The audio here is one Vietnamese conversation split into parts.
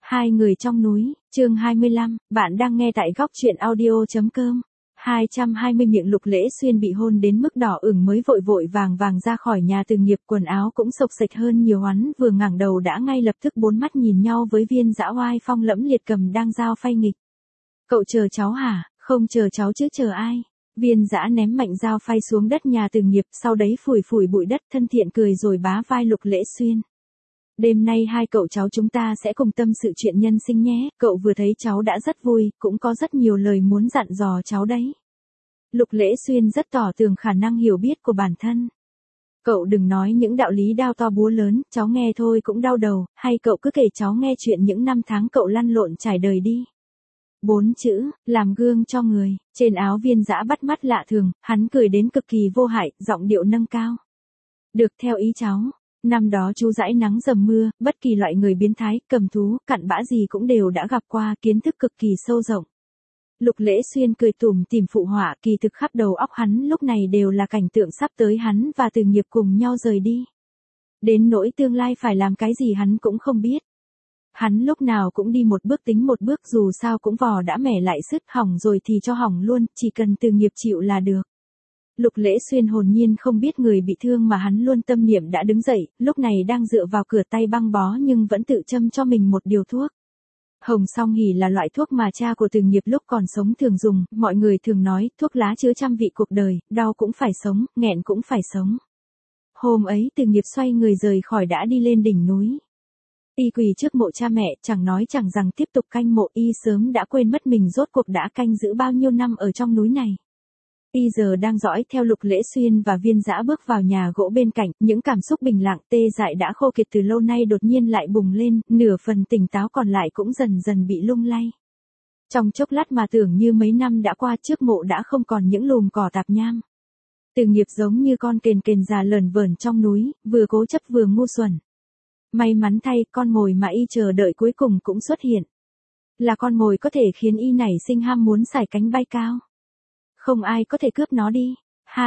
Hai người trong núi, chương 25, bạn đang nghe tại góc truyện audio.com. 220 miệng Lục Lễ Xuyên bị hôn đến mức đỏ ửng mới vội vội vàng vàng ra khỏi nhà Từ Nghiệp, quần áo cũng xộc xệch hơn nhiều. Hắn vừa ngẩng đầu đã ngay lập tức bốn mắt nhìn nhau với Viên Dã oai phong lẫm liệt cầm đang dao phay nghịch. Cậu chờ cháu hả? Không chờ cháu chứ chờ ai? Viên Dã ném mạnh dao phay xuống đất nhà Từ Nghiệp, sau đấy phủi phủi bụi đất, thân thiện cười rồi bá vai Lục Lễ Xuyên. Đêm nay hai cậu cháu chúng ta sẽ cùng tâm sự chuyện nhân sinh nhé, cậu vừa thấy cháu đã rất vui, cũng có rất nhiều lời muốn dặn dò cháu đấy. Lục Lễ Xuyên rất tỏ tường khả năng hiểu biết của bản thân. Cậu đừng nói những đạo lý đao to búa lớn, cháu nghe thôi cũng đau đầu, hay cậu cứ kể cháu nghe chuyện những năm tháng cậu lăn lộn trải đời đi. 4 chữ, làm gương cho người, trên áo Viên Dã bắt mắt lạ thường, hắn cười đến cực kỳ vô hại, giọng điệu nâng cao. Được theo ý cháu. Năm đó chú dãi nắng dầm mưa, bất kỳ loại người biến thái, cầm thú, cặn bã gì cũng đều đã gặp qua, kiến thức cực kỳ sâu rộng. Lục Lễ Xuyên cười tủm tỉm phụ họa, kỳ thực khắp đầu óc hắn lúc này đều là cảnh tượng sắp tới hắn và Từ Nghiệp cùng nhau rời đi. Đến nỗi tương lai phải làm cái gì hắn cũng không biết. Hắn lúc nào cũng đi một bước tính một bước, dù sao cũng vò đã mẻ lại sứt, hỏng rồi thì cho hỏng luôn, chỉ cần Từ Nghiệp chịu là được. Lục Lễ Xuyên hồn nhiên không biết người bị thương mà hắn luôn tâm niệm đã đứng dậy, lúc này đang dựa vào cửa tay băng bó nhưng vẫn tự châm cho mình một điều thuốc. Hồng Song Hỉ là loại thuốc mà cha của Từ Nghiệp lúc còn sống thường dùng, mọi người thường nói thuốc lá chứa trăm vị cuộc đời, đau cũng phải sống, nghẹn cũng phải sống. Hôm ấy Từ Nghiệp xoay người rời khỏi đã đi lên đỉnh núi. Y quỳ trước mộ cha mẹ, chẳng nói chẳng rằng tiếp tục canh mộ, y sớm đã quên mất mình rốt cuộc đã canh giữ bao nhiêu năm ở trong núi này. Y giờ đang dõi theo Lục Lễ Xuyên và Viên Dã bước vào nhà gỗ bên cạnh, những cảm xúc bình lặng tê dại đã khô kiệt từ lâu nay đột nhiên lại bùng lên, nửa phần tỉnh táo còn lại cũng dần dần bị lung lay. Trong chốc lát mà tưởng như mấy năm đã qua, trước mộ đã không còn những lùm cỏ tạp nham. Từ Nghiệp giống như con kền kền già lởn vởn trong núi, vừa cố chấp vừa ngu xuẩn. May mắn thay, con mồi mà y chờ đợi cuối cùng cũng xuất hiện. Là con mồi có thể khiến y nảy sinh ham muốn sải cánh bay cao. Không ai có thể cướp nó đi.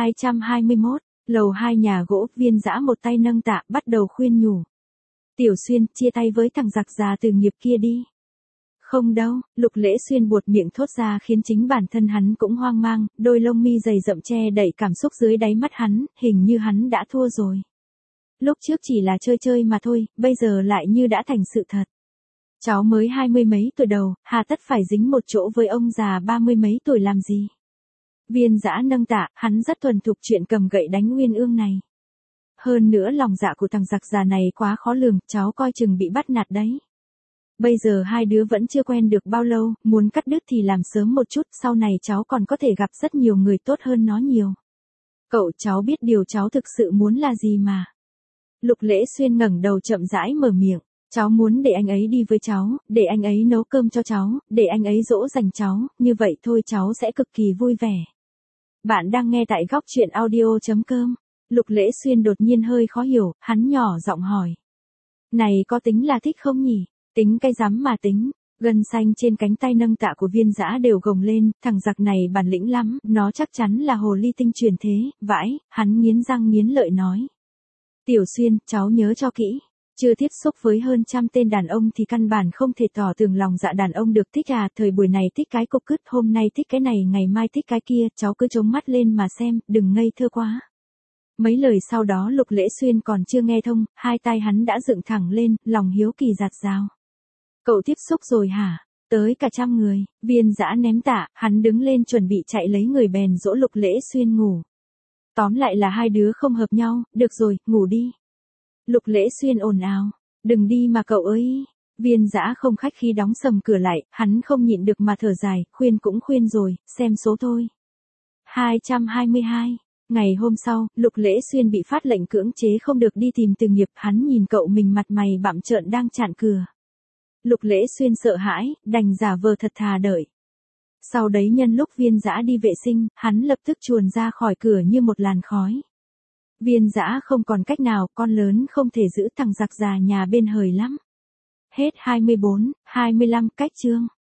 221, lầu 2 nhà gỗ, Viên Dã một tay nâng tạ, bắt đầu khuyên nhủ. Tiểu Xuyên, chia tay với thằng giặc già Từ Nghiệp kia đi. Không đâu, Lục Lễ Xuyên buột miệng thốt ra khiến chính bản thân hắn cũng hoang mang, đôi lông mi dày rậm che đậy cảm xúc dưới đáy mắt hắn, hình như hắn đã thua rồi. Lúc trước chỉ là chơi chơi mà thôi, bây giờ lại như đã thành sự thật. Cháu mới 20 mấy tuổi đầu, hà tất phải dính một chỗ với ông già 30 mấy tuổi làm gì? Viên Dã nâng tạ, hắn rất thuần thục chuyện cầm gậy đánh Uyên Ương này. Hơn nữa lòng dạ của thằng giặc già này quá khó lường, cháu coi chừng bị bắt nạt đấy. Bây giờ hai đứa vẫn chưa quen được bao lâu, muốn cắt đứt thì làm sớm một chút, sau này cháu còn có thể gặp rất nhiều người tốt hơn nó nhiều. Cậu cháu biết điều cháu thực sự muốn là gì mà. Lục Lễ Xuyên ngẩng đầu chậm rãi mở miệng. Cháu muốn để anh ấy đi với cháu, để anh ấy nấu cơm cho cháu, để anh ấy dỗ dành cháu, như vậy thôi cháu sẽ cực kỳ vui vẻ. Bạn đang nghe tại góc truyện audio.com. Lục Lễ Xuyên đột nhiên hơi khó hiểu, hắn nhỏ giọng hỏi. Này có tính là thích không nhỉ? Tính cái rắm mà tính. Gân xanh trên cánh tay nâng tạ của Viên Dã đều gồng lên, thằng giặc này bản lĩnh lắm, nó chắc chắn là hồ ly tinh truyền thế, vãi, hắn nghiến răng nghiến lợi nói. Tiểu Xuyên, cháu nhớ cho kỹ. Chưa tiếp xúc với hơn trăm tên đàn ông thì căn bản không thể tỏ tường lòng dạ đàn ông được. Thích à, thời buổi này thích cái cục cứt, hôm nay thích cái này, ngày mai thích cái kia, cháu cứ trống mắt lên mà xem, đừng ngây thơ quá. Mấy lời sau đó Lục Lễ Xuyên còn chưa nghe thông, hai tay hắn đã dựng thẳng lên, lòng hiếu kỳ dạt dào. Cậu tiếp xúc rồi hả? Tới cả 100 người, Viên Dã ném tạ, hắn đứng lên chuẩn bị chạy lấy người bèn dỗ Lục Lễ Xuyên ngủ. Tóm lại là hai đứa không hợp nhau, được rồi, ngủ đi. Lục Lễ Xuyên ồn ào, đừng đi mà cậu ơi. Viên Dã không khách khí đóng sầm cửa lại, hắn không nhịn được mà thở dài, khuyên cũng khuyên rồi, xem số thôi. 222, ngày hôm sau, Lục Lễ Xuyên bị phát lệnh cưỡng chế không được đi tìm Từ Nghiệp, hắn nhìn cậu mình mặt mày bặm trợn đang chặn cửa. Lục Lễ Xuyên sợ hãi, đành giả vờ thật thà đợi. Sau đấy nhân lúc Viên Dã đi vệ sinh, hắn lập tức chuồn ra khỏi cửa như một làn khói. Viên Dã không còn cách nào, con lớn không thể giữ thằng giặc già nhà bên hời lắm. Hết 24, 25 cách chương.